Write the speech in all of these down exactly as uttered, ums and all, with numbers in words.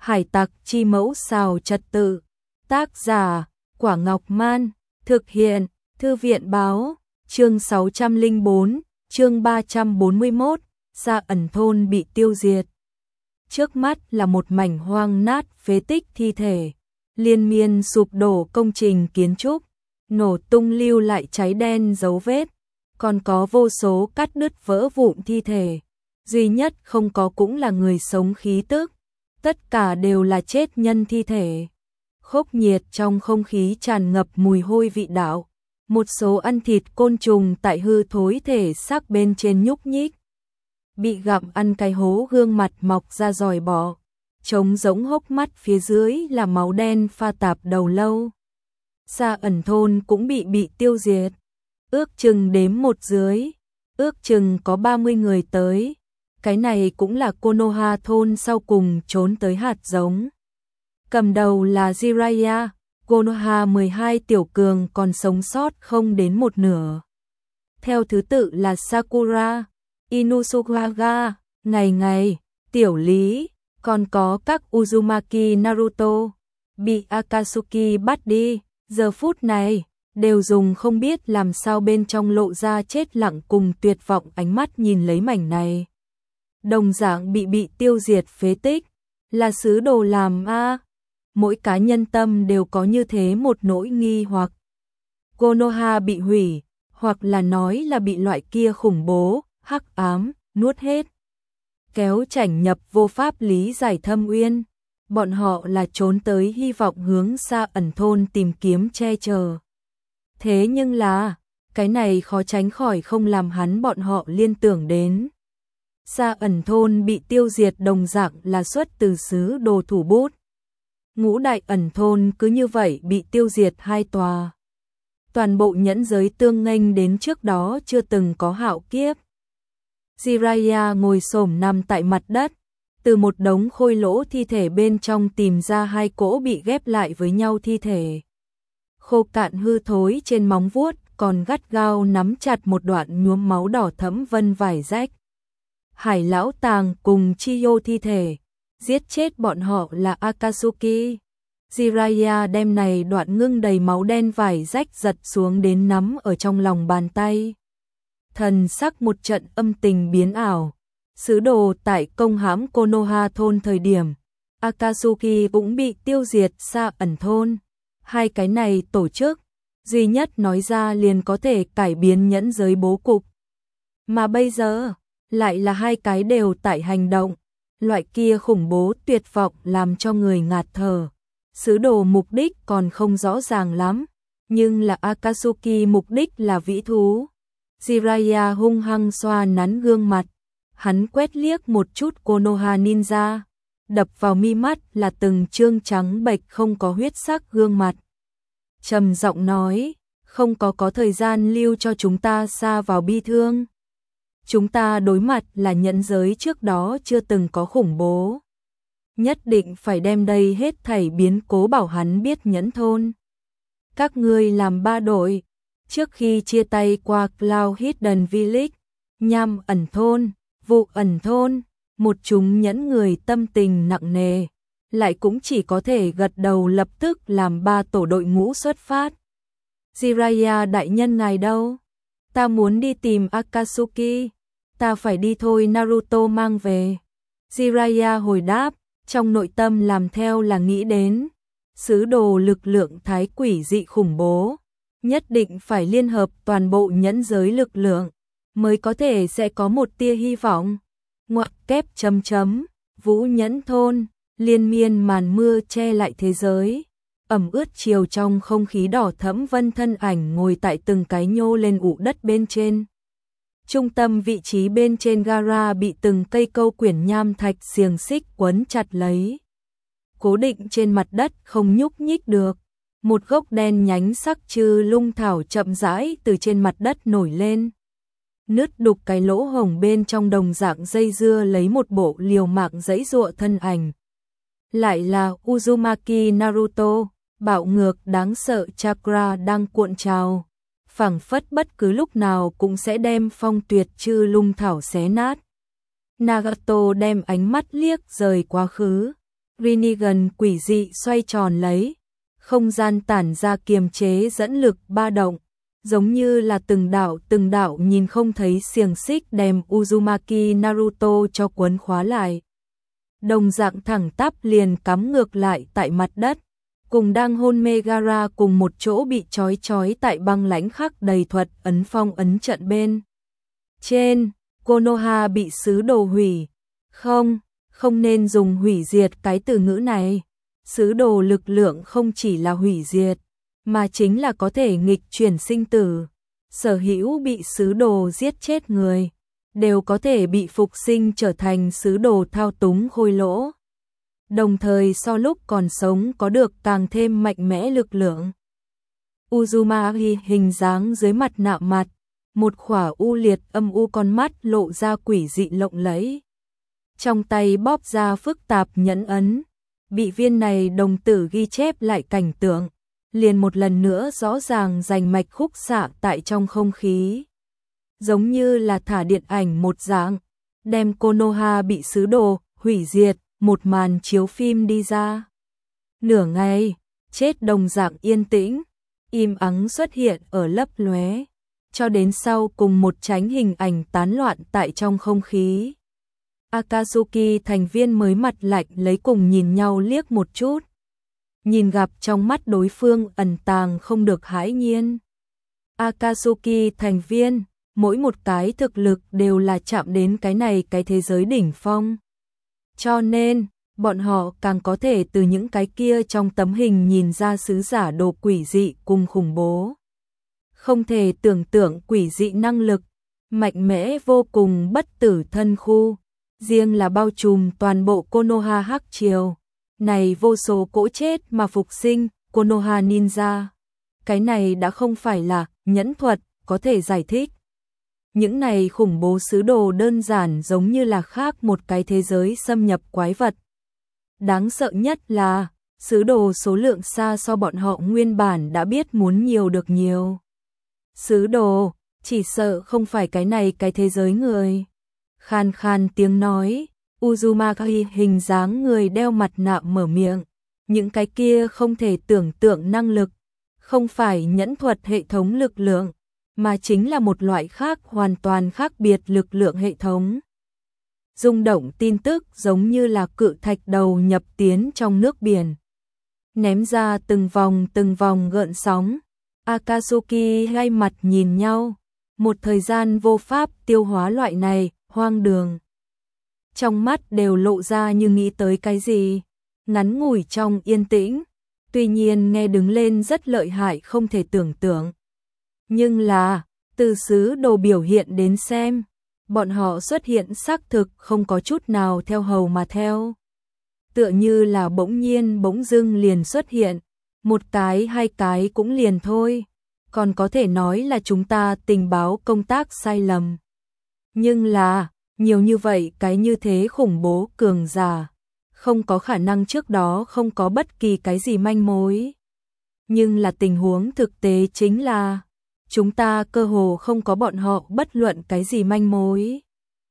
Hải tặc chi mẫu xào trật tự. Tác giả, Quả Ngọc Man. Thực hiện, Thư viện báo. Chương sáu trăm lẻ bốn, chương ba trăm bốn mươi mốt, Sa Ẩn thôn bị tiêu diệt. Trước mắt là một mảnh hoang nát phế tích thi thể, liên miên sụp đổ công trình kiến trúc, nổ tung lưu lại cháy đen dấu vết, còn có vô số cắt đứt vỡ vụn thi thể. Duy nhất không có cũng là người sống khí tức, tất cả đều là chết nhân thi thể. Khốc nhiệt trong không khí tràn ngập mùi hôi vị đạo, một số ăn thịt côn trùng tại hư thối thể xác bên trên nhúc nhích. Bị gặm ăn cái hố gương mặt mọc ra giòi bọ, trống rỗng hốc mắt phía dưới là máu đen pha tạp đầu lâu. Sa Ẩn thôn cũng bị bị tiêu diệt, ước chừng đếm một dưới, ước chừng có ba mươi người tới. Cái này cũng là Konoha thôn sau cùng trốn tới hạt giống. Cầm đầu là Jiraiya, Konoha mười hai tiểu cường còn sống sót không đến một nửa. Theo thứ tự là Sakura, Inuzukaga, Ngày Ngày, Tiểu Lý, còn có các Uzumaki Naruto, bị Akatsuki bắt đi, giờ phút này, đều dùng không biết làm sao bên trong lộ ra chết lặng cùng tuyệt vọng ánh mắt nhìn lấy mảnh này. Đồng dạng bị bị tiêu diệt phế tích, là sứ đồ làm a. Mỗi cá nhân tâm đều có như thế một nỗi nghi hoặc. Konoha bị hủy, hoặc là nói là bị loại kia khủng bố, hắc ám, nuốt hết. Kéo chảnh nhập vô pháp lý giải thâm uyên. Bọn họ là trốn tới hy vọng hướng Sa Ẩn thôn tìm kiếm che chở. Thế nhưng là, cái này khó tránh khỏi không làm hắn bọn họ liên tưởng đến. Sa Ẩn thôn bị tiêu diệt đồng dạng là xuất từ sứ đồ thủ bút. Ngũ đại ẩn thôn cứ như vậy bị tiêu diệt hai tòa. Toàn bộ nhẫn giới tương nghênh đến trước đó chưa từng có hạo kiếp. Jiraiya ngồi xổm nằm tại mặt đất, từ một đống khôi lỗ thi thể bên trong tìm ra hai cỗ bị ghép lại với nhau thi thể. Khô cạn hư thối trên móng vuốt còn gắt gao nắm chặt một đoạn nhuốm máu đỏ thẫm vân vải rách. Hải lão tàng cùng Chiyo thi thể, giết chết bọn họ là Akatsuki. Jiraiya đem này đoạn ngưng đầy máu đen vải rách giật xuống đến nắm ở trong lòng bàn tay. Thần sắc một trận âm tình biến ảo. Sứ đồ tại công hãm Konoha thôn thời điểm, Akatsuki cũng bị tiêu diệt Sa Ẩn thôn. Hai cái này tổ chức, duy nhất nói ra liền có thể cải biến nhẫn giới bố cục. Mà bây giờ, lại là hai cái đều tại hành động. Loại kia khủng bố tuyệt vọng làm cho người ngạt thở. Sứ đồ mục đích còn không rõ ràng lắm, nhưng là Akatsuki mục đích là vĩ thú. Jiraiya hung hăng xoa nắn gương mặt, hắn quét liếc một chút Konoha ninja, đập vào mi mắt là từng trương trắng bệch không có huyết sắc gương mặt. Trầm giọng nói, không có có thời gian lưu cho chúng ta xa vào bi thương. Chúng ta đối mặt là nhẫn giới trước đó chưa từng có khủng bố. Nhất định phải đem đây hết thảy biến cố bảo hắn biết nhẫn thôn. Các ngươi làm ba đội, trước khi chia tay qua Cloud Hidden Village, Nham Ẩn thôn, Vụ Ẩn thôn, một chúng nhẫn người tâm tình nặng nề, lại cũng chỉ có thể gật đầu lập tức làm ba tổ đội ngũ xuất phát. Jiraiya đại nhân ngài đâu? Ta muốn đi tìm Akatsuki. Ta phải đi thôi, Naruto mang về. Jiraiya hồi đáp, trong nội tâm làm theo là nghĩ đến. Sứ đồ lực lượng thái quỷ dị khủng bố. Nhất định phải liên hợp toàn bộ nhẫn giới lực lượng, mới có thể sẽ có một tia hy vọng. Ngoặc kép chấm chấm, Vũ nhẫn thôn, liên miên màn mưa che lại thế giới. Ẩm ướt chiều trong không khí đỏ thẫm vân thân ảnh ngồi tại từng cái nhô lên ụ đất bên trên. Trung tâm vị trí bên trên gara bị từng cây câu quyển nham thạch xiềng xích quấn chặt lấy. Cố định trên mặt đất không nhúc nhích được. Một gốc đen nhánh sắc trư lung thảo chậm rãi từ trên mặt đất nổi lên. Nứt đục cái lỗ hổng bên trong đồng dạng dây dưa lấy một bộ liều mạng giãy giụa thân ảnh. Lại là Uzumaki Naruto, bạo ngược đáng sợ chakra đang cuộn trào. Phảng phất bất cứ lúc nào cũng sẽ đem phong tuyệt chư lung thảo xé nát. Nagato đem ánh mắt liếc rời quá khứ, Rinnegan quỷ dị xoay tròn lấy, không gian tản ra kiềm chế dẫn lực ba động, giống như là từng đạo từng đạo nhìn không thấy xiềng xích đem Uzumaki Naruto cho quấn khóa lại. Đồng dạng thẳng tắp liền cắm ngược lại tại mặt đất, cùng đang hôn mê Gaara cùng một chỗ bị trói trói tại băng lãnh khắc đầy thuật ấn phong ấn trận bên. Trên, Konoha bị sứ đồ hủy. Không, không nên dùng hủy diệt cái từ ngữ này. Sứ đồ lực lượng không chỉ là hủy diệt, mà chính là có thể nghịch chuyển sinh tử. Sở hữu bị sứ đồ giết chết người, đều có thể bị phục sinh trở thành sứ đồ thao túng khôi lỗ. Đồng thời so lúc còn sống có được càng thêm mạnh mẽ lực lượng. Uzumaki hình dáng dưới mặt nạ mặt, một khỏa u liệt âm u con mắt lộ ra quỷ dị lộng lẫy. Trong tay bóp ra phức tạp nhẫn ấn, bị viên này đồng tử ghi chép lại cảnh tượng, liền một lần nữa rõ ràng rành mạch khúc xạ tại trong không khí. Giống như là thả điện ảnh một dạng, đem Konoha bị sứ đồ, hủy diệt, một màn chiếu phim đi ra. Nửa ngày, chết đồng dạng yên tĩnh, im ắng xuất hiện ở lấp lóe, cho đến sau cùng một tránh hình ảnh tán loạn tại trong không khí. Akatsuki thành viên mới mặt lạnh lấy cùng nhìn nhau liếc một chút. Nhìn gặp trong mắt đối phương ẩn tàng không được hãi nhiên. Akatsuki thành viên, mỗi một cái thực lực đều là chạm đến cái này cái thế giới đỉnh phong. Cho nên, bọn họ càng có thể từ những cái kia trong tấm hình nhìn ra sứ giả đồ quỷ dị cùng khủng bố. Không thể tưởng tượng quỷ dị năng lực, mạnh mẽ vô cùng bất tử thân khu, riêng là bao trùm toàn bộ Konoha Hắc Triều. Này vô số cỗ chết mà phục sinh, Konoha Ninja. Cái này đã không phải là nhẫn thuật có thể giải thích. Những này khủng bố sứ đồ đơn giản giống như là khác một cái thế giới xâm nhập quái vật. Đáng sợ nhất là, sứ đồ số lượng xa so bọn họ nguyên bản đã biết muốn nhiều được nhiều. Sứ đồ, chỉ sợ không phải cái này cái thế giới người. Khan khan tiếng nói, Uzumaki hình dáng người đeo mặt nạ mở miệng. Những cái kia không thể tưởng tượng năng lực, không phải nhẫn thuật hệ thống lực lượng, mà chính là một loại khác hoàn toàn khác biệt lực lượng hệ thống. Rung động tin tức giống như là cự thạch đầu nhập tiến trong nước biển. Ném ra từng vòng từng vòng gợn sóng. Akatsuki hai mặt nhìn nhau. Một thời gian vô pháp tiêu hóa loại này, hoang đường. Trong mắt đều lộ ra như nghĩ tới cái gì. Ngắn ngủi trong yên tĩnh. Tuy nhiên nghe đứng lên rất lợi hại không thể tưởng tượng. Nhưng là, từ sứ đồ biểu hiện đến xem, bọn họ xuất hiện xác thực không có chút nào theo hầu mà theo. Tựa như là bỗng nhiên bỗng dưng liền xuất hiện, một cái hai cái cũng liền thôi, còn có thể nói là chúng ta tình báo công tác sai lầm. Nhưng là, nhiều như vậy cái như thế khủng bố cường giả, không có khả năng trước đó không có bất kỳ cái gì manh mối. Nhưng là tình huống thực tế chính là, chúng ta cơ hồ không có bọn họ bất luận cái gì manh mối.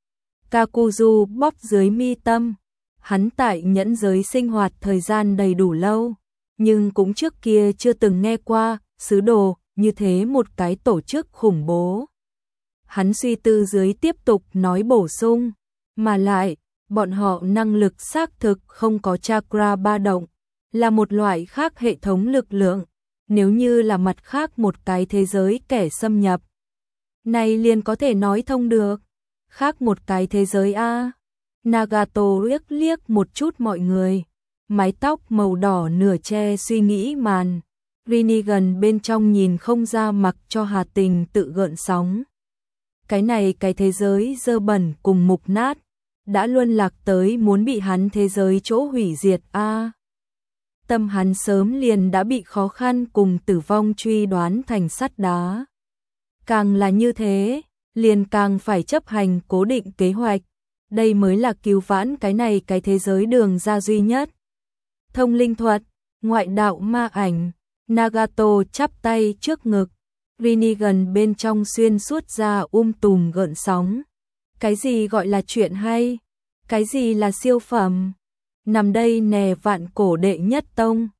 Kakuzu bóp dưới mi tâm, hắn tại nhẫn giới sinh hoạt thời gian đầy đủ lâu, nhưng cũng trước kia chưa từng nghe qua sứ đồ như thế một cái tổ chức khủng bố. Hắn suy tư dưới tiếp tục nói bổ sung, mà lại, bọn họ năng lực xác thực không có chakra ba động, là một loại khác hệ thống lực lượng. Nếu như là mặt khác một cái thế giới kẻ xâm nhập, này liền có thể nói thông được. Khác một cái thế giới a. Nagato liếc liếc một chút mọi người, mái tóc màu đỏ nửa che suy nghĩ màn. Rinnegan bên trong nhìn không ra mặc cho Hà Tình tự gợn sóng. Cái này cái thế giới dơ bẩn cùng mục nát, đã luôn lạc tới muốn bị hắn thế giới chỗ hủy diệt a. Tâm hắn sớm liền đã bị khó khăn cùng tử vong truy đoán thành sắt đá. Càng là như thế, liền càng phải chấp hành cố định kế hoạch. Đây mới là cứu vãn cái này cái thế giới đường ra duy nhất. Thông linh thuật, ngoại đạo ma ảnh, Nagato chắp tay trước ngực. Rinnegan bên trong xuyên suốt ra um tùm gợn sóng. Cái gì gọi là chuyện hay? Cái gì là siêu phẩm? nằm đây nè vạn cổ đệ nhất tông.